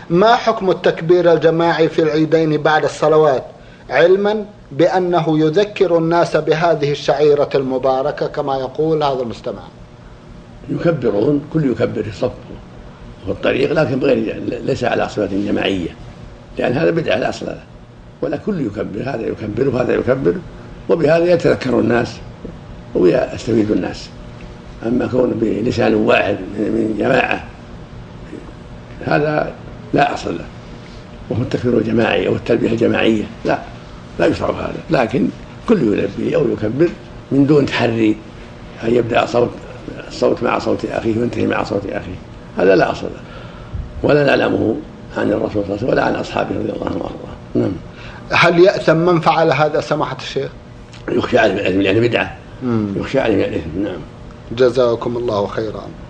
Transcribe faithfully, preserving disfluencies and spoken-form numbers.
ما حكم التكبير الجماعي في العيدين بعد الصلوات، علما بأنه يذكر الناس بهذه الشعيرة المباركة كما يقول هذا المستمع؟ يكبرون، كل يكبر في الصف وفي الطريق، لكن بغير ليس على صفة جماعية، لأن هذا بدعة لا أصل له، ولا كل يكبر، هذا يكبر وهذا يكبر، وبهذا يتذكر الناس ويستفيد الناس. أما كون بلسان واحد من جماعة هذا لا أصل له، وهو التكبير الجماعي أو التلبية الجماعية لا لا يشرع هذا، لكن كل يلبي أو يكبر من دون تحري أن يبدأ صوت الصوت مع صوت أخيه وينتهي مع صوت أخيه، هذا لا أصل له، ولا نعلمه عن الرسول صلى الله عليه وسلم ولا عن أصحابه رضي الله عنهم. نعم. هل يأثم من فعل هذا سماحة الشيخ؟ يخشى عليه من الإثم، يعني بدعة، يخشى عليه من الإثم. نعم. جزاكم الله خيرا.